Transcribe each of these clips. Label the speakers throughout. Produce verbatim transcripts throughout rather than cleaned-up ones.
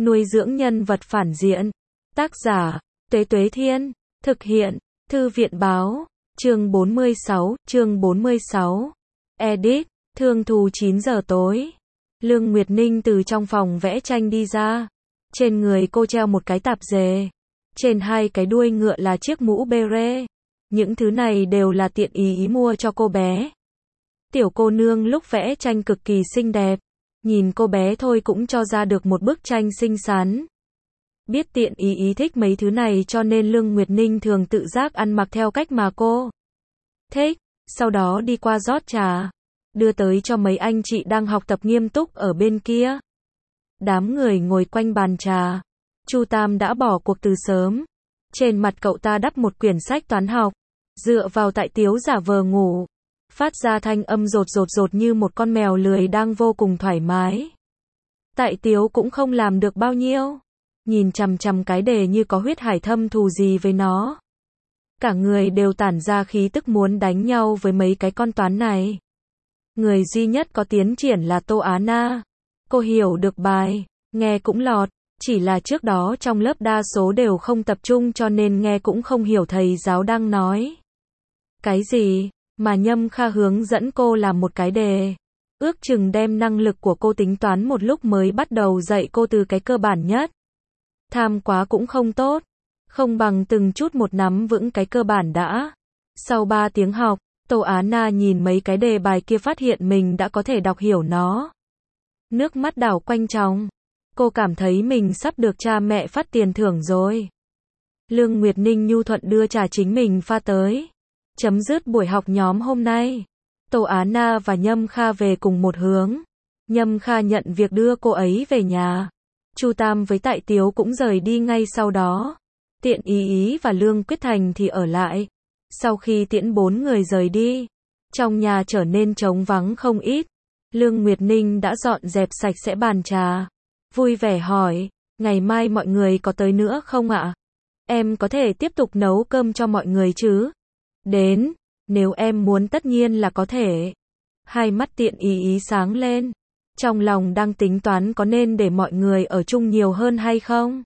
Speaker 1: Nuôi dưỡng nhân vật phản diện. Tác giả, Tuế Tuế Thiên. Thực hiện, Thư viện Báo. Chương bốn mươi sáu, chương bốn mươi sáu. Edit, Thương Thù chín giờ tối. Lương Nguyệt Ninh từ trong phòng vẽ tranh đi ra. Trên người cô treo một cái tạp dề. Trên hai cái đuôi ngựa là chiếc mũ beret. Những thứ này đều là tiện ý ý mua cho cô bé. Tiểu cô nương lúc vẽ tranh cực kỳ xinh đẹp. Nhìn cô bé thôi cũng cho ra được một bức tranh xinh xắn. Biết tiện ý ý thích mấy thứ này cho nên Lương Nguyệt Ninh thường tự giác ăn mặc theo cách mà cô thích. Sau đó đi qua rót trà. Đưa tới cho mấy anh chị đang học tập nghiêm túc ở bên kia. Đám người ngồi quanh bàn trà. Chu Tam đã bỏ cuộc từ sớm. Trên mặt cậu ta đắp một quyển sách toán học. Dựa vào Tại Tiếu giả vờ ngủ. Phát ra thanh âm rột rột rột như một con mèo lười đang vô cùng thoải mái. Tại Tiếu cũng không làm được bao nhiêu. Nhìn chằm chằm cái đề như có huyết hải thâm thù gì với nó. Cả người đều tản ra khí tức muốn đánh nhau với mấy cái con toán này. Người duy nhất có tiến triển là Tô Á Na. Cô hiểu được bài, nghe cũng lọt. Chỉ là trước đó trong lớp đa số đều không tập trung cho nên nghe cũng không hiểu thầy giáo đang nói cái gì, mà Nhâm Kha hướng dẫn cô làm một cái đề. Ước chừng đem năng lực của cô tính toán một lúc mới bắt đầu dạy cô từ cái cơ bản nhất. Tham quá cũng không tốt, không bằng từng chút một nắm vững cái cơ bản đã. Sau ba tiếng học, Tô Á Na nhìn mấy cái đề bài kia phát hiện mình đã có thể đọc hiểu nó. Nước mắt đảo quanh tròng. Cô cảm thấy mình sắp được cha mẹ phát tiền thưởng rồi. Lương Nguyệt Ninh nhu thuận đưa trà chính mình pha tới. Chấm dứt buổi học nhóm hôm nay. Tô Á Na và Nhâm Kha về cùng một hướng. Nhâm Kha nhận việc đưa cô ấy về nhà. Chu Tam với Tại Tiếu cũng rời đi ngay sau đó. Tiện Ý Ý và Lương Quyết Thành thì ở lại. Sau khi tiễn bốn người rời đi, trong nhà trở nên trống vắng không ít. Lương Nguyệt Ninh đã dọn dẹp sạch sẽ bàn trà. Vui vẻ hỏi, ngày mai mọi người có tới nữa không ạ? Em có thể tiếp tục nấu cơm cho mọi người chứ? Đến, nếu em muốn tất nhiên là có thể. Hai mắt Tiện Ý Ý sáng lên. Trong lòng đang tính toán có nên để mọi người ở chung nhiều hơn hay không?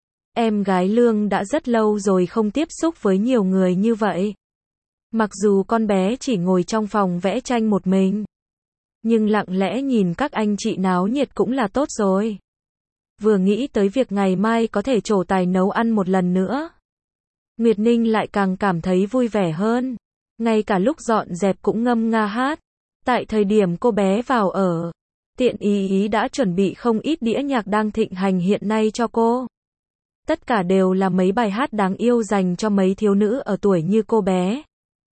Speaker 1: Em gái Lương đã rất lâu rồi không tiếp xúc với nhiều người như vậy. Mặc dù con bé chỉ ngồi trong phòng vẽ tranh một mình. Nhưng lặng lẽ nhìn các anh chị náo nhiệt cũng là tốt rồi. Vừa nghĩ tới việc ngày mai có thể trổ tài nấu ăn một lần nữa. Nguyệt Ninh lại càng cảm thấy vui vẻ hơn. Ngay cả lúc dọn dẹp cũng ngâm nga hát. Tại thời điểm cô bé vào ở, Tiện Ý Ý đã chuẩn bị không ít đĩa nhạc đang thịnh hành hiện nay cho cô. Tất cả đều là mấy bài hát đáng yêu dành cho mấy thiếu nữ ở tuổi như cô bé.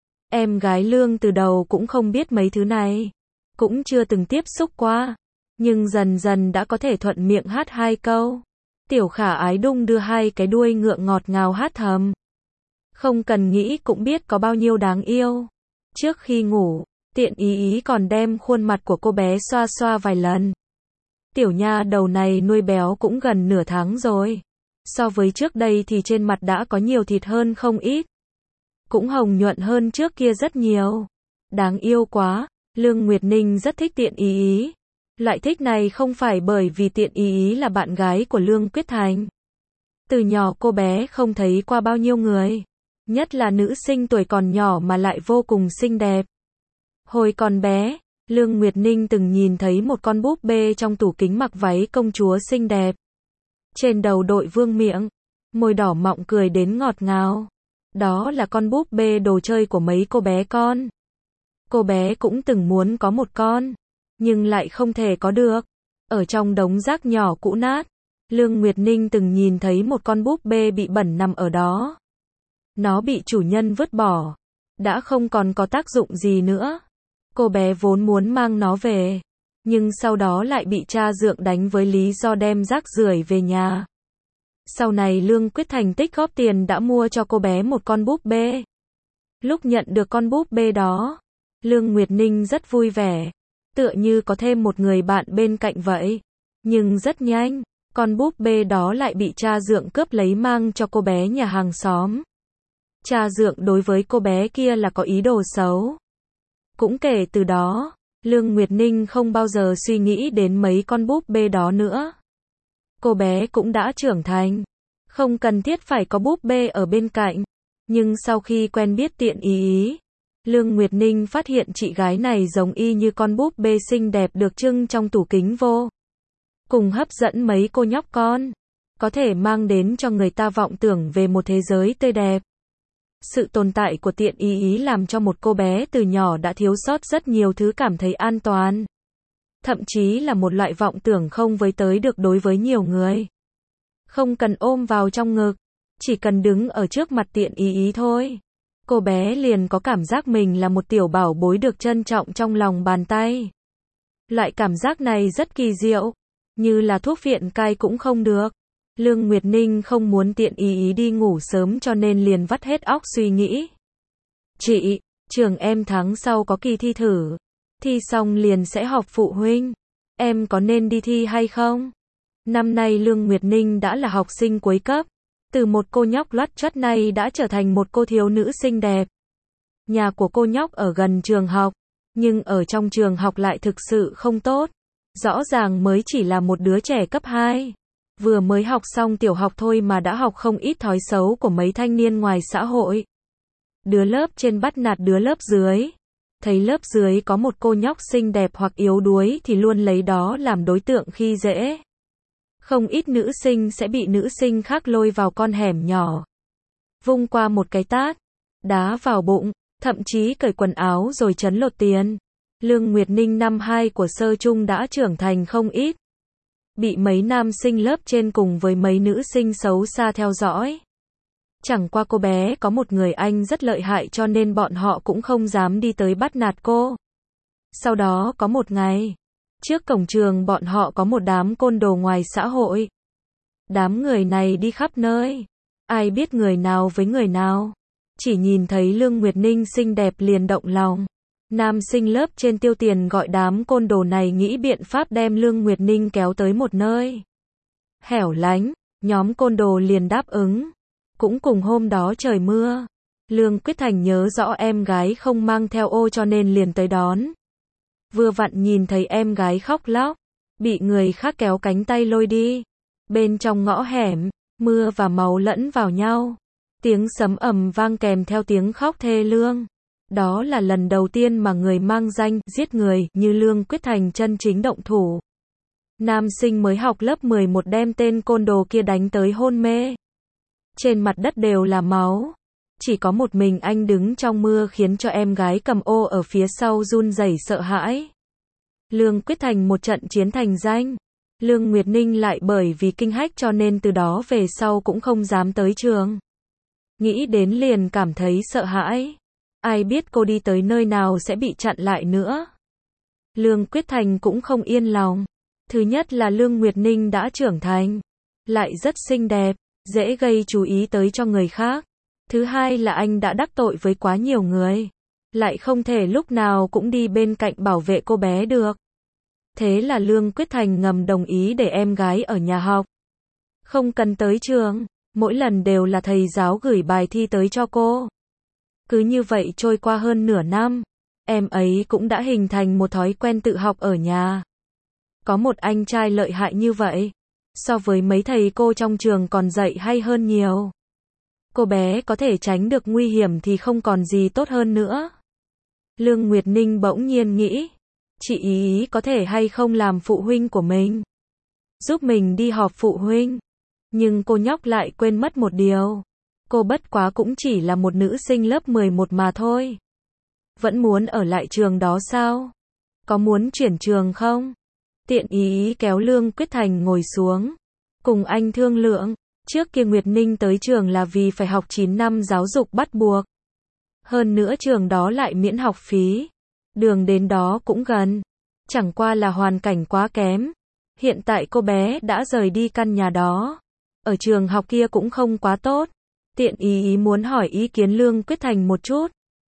Speaker 1: Em gái Lương từ đầu cũng không biết mấy thứ này. Cũng chưa từng tiếp xúc qua. Nhưng dần dần đã có thể thuận miệng hát hai câu. Tiểu Khả Ái đung đưa hai cái đuôi ngựa ngọt ngào hát thầm. Không cần nghĩ cũng biết có bao nhiêu đáng yêu. Trước khi ngủ, Tiện Ý Ý còn đem khuôn mặt của cô bé xoa xoa vài lần. Tiểu nha đầu này nuôi béo cũng gần nửa tháng rồi. So với trước đây thì trên mặt đã có nhiều thịt hơn không ít. Cũng hồng nhuận hơn trước kia rất nhiều. Đáng yêu quá. Lương Nguyệt Ninh rất thích Tiện Ý Ý. Loại thích này không phải bởi vì Tiện Ý Ý là bạn gái của Lương Quyết Thành. Từ nhỏ cô bé không thấy qua bao nhiêu người. Nhất là nữ sinh tuổi còn nhỏ mà lại vô cùng xinh đẹp. Hồi còn bé, Lương Nguyệt Ninh từng nhìn thấy một con búp bê trong tủ kính mặc váy công chúa xinh đẹp. Trên đầu đội vương miện, môi đỏ mọng cười đến ngọt ngào. Đó là con búp bê đồ chơi của mấy cô bé con. Cô bé cũng từng muốn có một con, nhưng lại không thể có được. Ở trong đống rác nhỏ cũ nát, Lương Nguyệt Ninh từng nhìn thấy một con búp bê bị bẩn nằm ở đó. Nó bị chủ nhân vứt bỏ, đã không còn có tác dụng gì nữa. Cô bé vốn muốn mang nó về, nhưng sau đó lại bị cha dượng đánh với lý do đem rác rưởi về nhà. Sau này Lương Quyết Thành tích góp tiền đã mua cho cô bé một con búp bê. Lúc nhận được con búp bê đó, Lương Nguyệt Ninh rất vui vẻ, tựa như có thêm một người bạn bên cạnh vậy. Nhưng rất nhanh, con búp bê đó lại bị cha dượng cướp lấy mang cho cô bé nhà hàng xóm. Cha dượng đối với cô bé kia là có ý đồ xấu. Cũng kể từ đó, Lương Nguyệt Ninh không bao giờ suy nghĩ đến mấy con búp bê đó nữa. cô bé cũng đã trưởng thành. Không cần thiết phải có búp bê ở bên cạnh. Nhưng sau khi quen biết Tiện Ý Ý, Lương Nguyệt Ninh phát hiện chị gái này giống y như con búp bê xinh đẹp được trưng trong tủ kính vô cùng hấp dẫn mấy cô nhóc con. Có thể mang đến cho người ta vọng tưởng về một thế giới tươi đẹp. Sự tồn tại của Tiện Ý Ý làm cho một cô bé từ nhỏ đã thiếu sót rất nhiều thứ cảm thấy an toàn. Thậm chí là một loại vọng tưởng không với tới được đối với nhiều người. Không cần ôm vào trong ngực, chỉ cần đứng ở trước mặt Tiện Ý Ý thôi. Cô bé liền có cảm giác mình là một tiểu bảo bối được trân trọng trong lòng bàn tay. Loại cảm giác này rất kỳ diệu, như là thuốc phiện cai cũng không được. Lương Nguyệt Ninh không muốn Tiện Ý Ý đi ngủ sớm cho nên liền vắt hết óc suy nghĩ. Chị, trường em tháng sau có kỳ thi thử. Thi xong liền sẽ họp phụ huynh. Em có nên đi thi hay không? Năm nay Lương Nguyệt Ninh đã là học sinh cuối cấp. Từ một cô nhóc loắt choắt này đã trở thành một cô thiếu nữ xinh đẹp. Nhà của cô nhóc ở gần trường học, nhưng ở trong trường học lại thực sự không tốt. Rõ ràng mới chỉ là một đứa trẻ cấp hai. Vừa mới học xong tiểu học thôi mà đã học không ít thói xấu của mấy thanh niên ngoài xã hội. Đứa lớp trên bắt nạt đứa lớp dưới. Thấy lớp dưới có một cô nhóc xinh đẹp hoặc yếu đuối thì luôn lấy đó làm đối tượng khi dễ. Không ít nữ sinh sẽ bị nữ sinh khác lôi vào con hẻm nhỏ. Vung qua một cái tát, đá vào bụng, thậm chí cởi quần áo rồi trấn lột tiền. Lương Nguyệt Ninh năm hai của sơ trung đã trưởng thành không ít. Bị mấy nam sinh lớp trên cùng với mấy nữ sinh xấu xa theo dõi. Chẳng qua cô bé có một người anh rất lợi hại cho nên bọn họ cũng không dám đi tới bắt nạt cô. Sau đó có một ngày, trước cổng trường bọn họ có một đám côn đồ ngoài xã hội. Đám người này đi khắp nơi. Ai biết người nào với người nào. Chỉ nhìn thấy Lương Nguyệt Ninh xinh đẹp liền động lòng. Nam sinh lớp trên tiêu tiền gọi đám côn đồ này nghĩ biện pháp đem Lương Nguyệt Ninh kéo tới một nơi hẻo lánh. Nhóm côn đồ liền đáp ứng. Cũng cùng hôm đó trời mưa. Lương Quyết Thành nhớ rõ em gái không mang theo ô cho nên liền tới đón. Vừa vặn nhìn thấy em gái khóc lóc, bị người khác kéo cánh tay lôi đi. Bên trong ngõ hẻm, mưa và máu lẫn vào nhau. Tiếng sấm ầm vang kèm theo tiếng khóc thê lương. Đó là lần đầu tiên mà người mang danh giết người như Lương Quyết Thành chân chính động thủ. Nam sinh mới học lớp mười một đem tên côn đồ kia đánh tới hôn mê. Trên mặt đất đều là máu. Chỉ có một mình anh đứng trong mưa khiến cho em gái cầm ô ở phía sau run rẩy sợ hãi. Lương Quyết Thành một trận chiến thành danh. Lương Nguyệt Ninh lại bởi vì kinh hách cho nên từ đó về sau cũng không dám tới trường. Nghĩ đến liền cảm thấy sợ hãi. Ai biết cô đi tới nơi nào sẽ bị chặn lại nữa. Lương Quyết Thành cũng không yên lòng. Thứ nhất là Lương Nguyệt Ninh đã trưởng thành, lại rất xinh đẹp, dễ gây chú ý tới cho người khác. Thứ hai là anh đã đắc tội với quá nhiều người, lại không thể lúc nào cũng đi bên cạnh bảo vệ cô bé được. Thế là Lương Quyết Thành ngầm đồng ý để em gái ở nhà học. Không cần tới trường, mỗi lần đều là thầy giáo gửi bài thi tới cho cô. Cứ như vậy trôi qua hơn nửa năm, em ấy cũng đã hình thành một thói quen tự học ở nhà. Có một anh trai lợi hại như vậy, so với mấy thầy cô trong trường còn dạy hay hơn nhiều. Cô bé có thể tránh được nguy hiểm thì không còn gì tốt hơn nữa. Lương Nguyệt Ninh bỗng nhiên nghĩ, chị Ý Ý có thể hay không làm phụ huynh của mình, giúp mình đi họp phụ huynh. Nhưng cô nhóc lại quên mất một điều. Cô bất quá cũng chỉ là một nữ sinh lớp mười một mà thôi. Vẫn muốn ở lại trường đó sao? Có muốn chuyển trường không? Tiện Ý Ý kéo Lương Quyết Thành ngồi xuống. Cùng anh thương lượng. Trước kia Nguyệt Ninh tới trường là vì phải học chín năm giáo dục bắt buộc. Hơn nữa trường đó lại miễn học phí. Đường đến đó cũng gần. Chẳng qua là hoàn cảnh quá kém. Hiện tại cô bé đã rời đi căn nhà đó. Ở trường học kia cũng không quá tốt. Tiện Ý Ý muốn hỏi ý kiến Lương Quyết Thành một chút.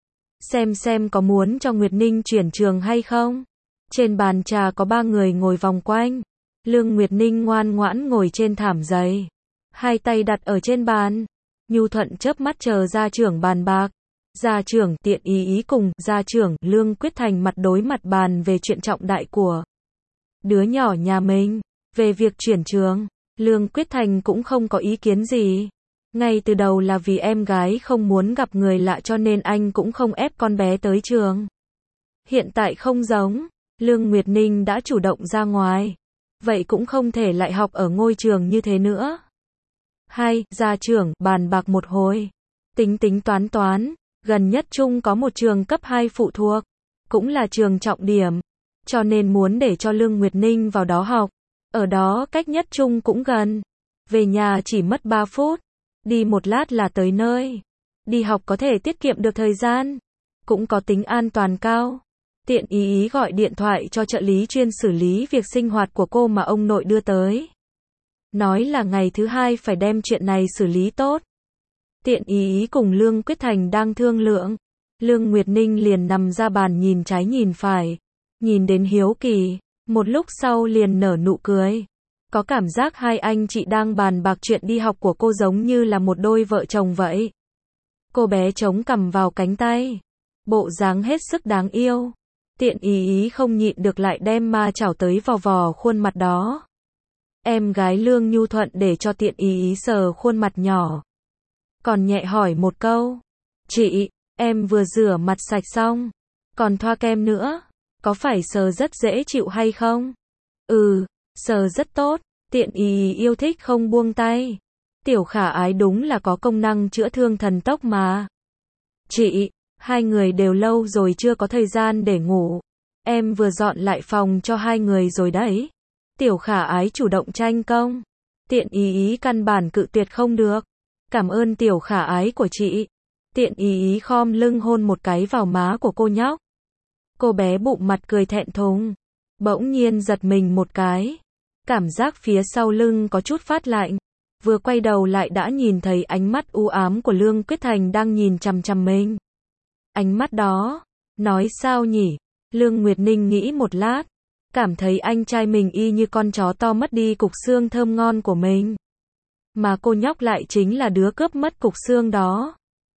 Speaker 1: Xem xem có muốn cho Nguyệt Ninh chuyển trường hay không. Trên bàn trà có ba người ngồi vòng quanh. Lương Nguyệt Ninh ngoan ngoãn ngồi trên thảm dày. Hai tay đặt ở trên bàn. Nhu thuận chớp mắt chờ gia trưởng bàn bạc. Gia trưởng Tiện Ý Ý cùng gia trưởng Lương Quyết Thành mặt đối mặt bàn về chuyện trọng đại của đứa nhỏ nhà mình. Về việc chuyển trường. Lương Quyết Thành cũng không có ý kiến gì. Ngay từ đầu là vì em gái không muốn gặp người lạ cho nên anh cũng không ép con bé tới trường. Hiện tại không giống, Lương Nguyệt Ninh đã chủ động ra ngoài. Vậy cũng không thể lại học ở ngôi trường như thế nữa. Hai, gia trưởng, bàn bạc một hồi. Tính tính toán toán, gần nhất chung có một trường cấp hai phụ thuộc. Cũng là trường trọng điểm. Cho nên muốn để cho Lương Nguyệt Ninh vào đó học. Ở đó cách nhất chung cũng gần. Về nhà chỉ mất ba phút. Đi một lát là tới nơi. Đi học có thể tiết kiệm được thời gian. Cũng có tính an toàn cao. Tiện ý ý gọi điện thoại cho trợ lý chuyên xử lý việc sinh hoạt của cô mà ông nội đưa tới. Nói là ngày thứ hai phải đem chuyện này xử lý tốt. Tiện ý ý cùng Lương Quyết Thành đang thương lượng. Lương Nguyệt Ninh liền nằm ra bàn nhìn trái nhìn phải. Nhìn đến hiếu kỳ. Một lúc sau liền nở nụ cười. Có cảm giác hai anh chị đang bàn bạc chuyện đi học của cô giống như là một đôi vợ chồng vậy. Cô bé chống cằm vào cánh tay. Bộ dáng hết sức đáng yêu. Tiện ý ý không nhịn được lại đem ma chảo tới vò vò khuôn mặt đó. Em gái Lương nhu thuận để cho tiện ý ý sờ khuôn mặt nhỏ. Còn nhẹ hỏi một câu. Chị, em vừa rửa mặt sạch xong. Còn thoa kem nữa. Có phải sờ rất dễ chịu hay không? Ừ, sờ rất tốt. Tiện ý ý yêu thích không buông tay. Tiểu Khả Ái đúng là có công năng chữa thương thần tốc mà. Chị, hai người đều lâu rồi chưa có thời gian để ngủ. Em vừa dọn lại phòng cho hai người rồi đấy. Tiểu Khả Ái chủ động tranh công. Tiện ý ý căn bản cự tuyệt không được. Cảm ơn Tiểu Khả Ái của chị. Tiện ý ý khom lưng hôn một cái vào má của cô nhóc. Cô bé bụng mặt cười thẹn thùng. Bỗng nhiên giật mình một cái. Cảm giác phía sau lưng có chút phát lạnh. Vừa quay đầu lại đã nhìn thấy ánh mắt u ám của Lương Quyết Thành đang nhìn chằm chằm mình. Ánh mắt đó, nói sao nhỉ? Lương Nguyệt Ninh nghĩ một lát, cảm thấy anh trai mình y như con chó to mất đi cục xương thơm ngon của mình. Mà cô nhóc lại chính là đứa cướp mất cục xương đó.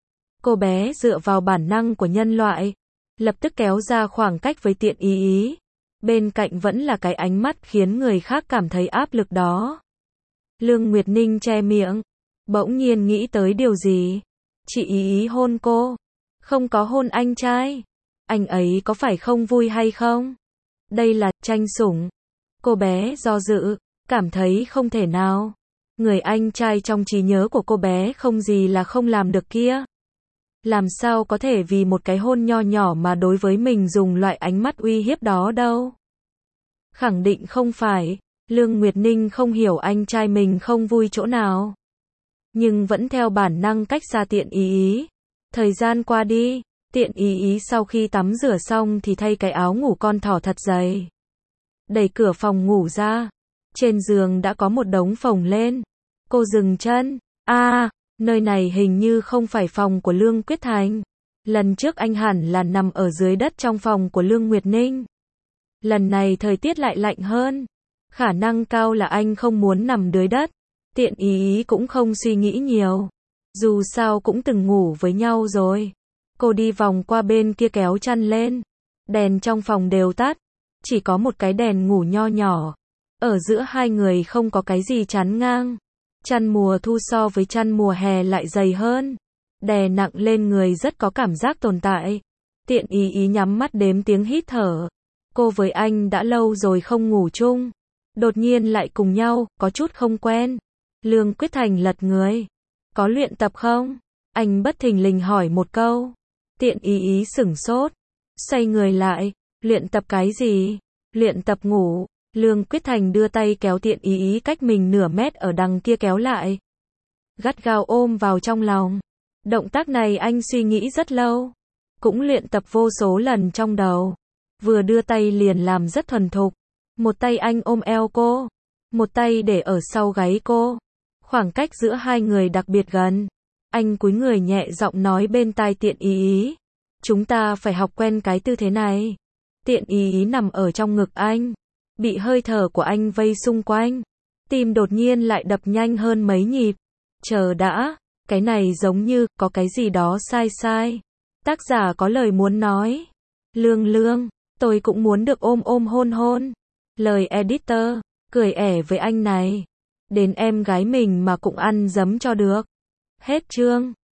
Speaker 1: Cô bé dựa vào bản năng của nhân loại, lập tức kéo ra khoảng cách với tiện ý ý. Bên cạnh vẫn là cái ánh mắt khiến người khác cảm thấy áp lực đó. Lương Nguyệt Ninh che miệng, bỗng nhiên nghĩ tới điều gì. Chị ý ý hôn cô, không có hôn anh trai. Anh ấy có phải không vui hay không? Đây là tranh sủng. Cô bé do dự, cảm thấy không thể nào. Người anh trai trong trí nhớ của cô bé không gì là không làm được kia. Làm sao có thể vì một cái hôn nho nhỏ mà đối với mình dùng loại ánh mắt uy hiếp đó đâu. Khẳng định không phải. Lương Nguyệt Ninh không hiểu anh trai mình không vui chỗ nào. Nhưng vẫn theo bản năng cách xa tiện ý ý. Thời gian qua đi, tiện ý ý sau khi tắm rửa xong thì thay cái áo ngủ con thỏ thật dày. Đẩy cửa phòng ngủ ra. Trên giường đã có một đống phồng lên. Cô dừng chân. a à, nơi này hình như không phải phòng của Lương Quyết Thành. Lần trước anh hẳn là nằm ở dưới đất trong phòng của Lương Nguyệt Ninh. Lần này thời tiết lại lạnh hơn. Khả năng cao là anh không muốn nằm dưới đất. Tiện ý ý cũng không suy nghĩ nhiều. Dù sao cũng từng ngủ với nhau rồi. Cô đi vòng qua bên kia kéo chăn lên. Đèn trong phòng đều tắt. Chỉ có một cái đèn ngủ nho nhỏ. Ở giữa hai người không có cái gì chắn ngang. Chăn mùa thu so với chăn mùa hè lại dày hơn. Đè nặng lên người rất có cảm giác tồn tại. Tiện ý ý nhắm mắt đếm tiếng hít thở. Cô với anh đã lâu rồi không ngủ chung. Đột nhiên lại cùng nhau, có chút không quen. Lương Quyết Thành lật người. Có luyện tập không? Anh bất thình lình hỏi một câu. Tiện ý ý sửng sốt. Xoay người lại. Luyện tập cái gì? Luyện tập ngủ. Lương Quyết Thành đưa tay kéo tiện ý ý cách mình nửa mét ở đằng kia kéo lại. Gắt gao ôm vào trong lòng. Động tác này anh suy nghĩ rất lâu. Cũng luyện tập vô số lần trong đầu. Vừa đưa tay liền làm rất thuần thục. Một tay anh ôm eo cô. Một tay để ở sau gáy cô. Khoảng cách giữa hai người đặc biệt gần. Anh cúi người nhẹ giọng nói bên tai tiện ý ý. Chúng ta phải học quen cái tư thế này. Tiện ý ý nằm ở trong ngực anh. Bị hơi thở của anh vây xung quanh. Tim đột nhiên lại đập nhanh hơn mấy nhịp. Chờ đã. Cái này giống như có cái gì đó sai sai. Tác giả có lời muốn nói. Lương Lương. Tôi cũng muốn được ôm ôm hôn hôn. Lời editor. Cười ẻ với anh này. đến em gái mình mà cũng ăn dấm cho được. Hết chương.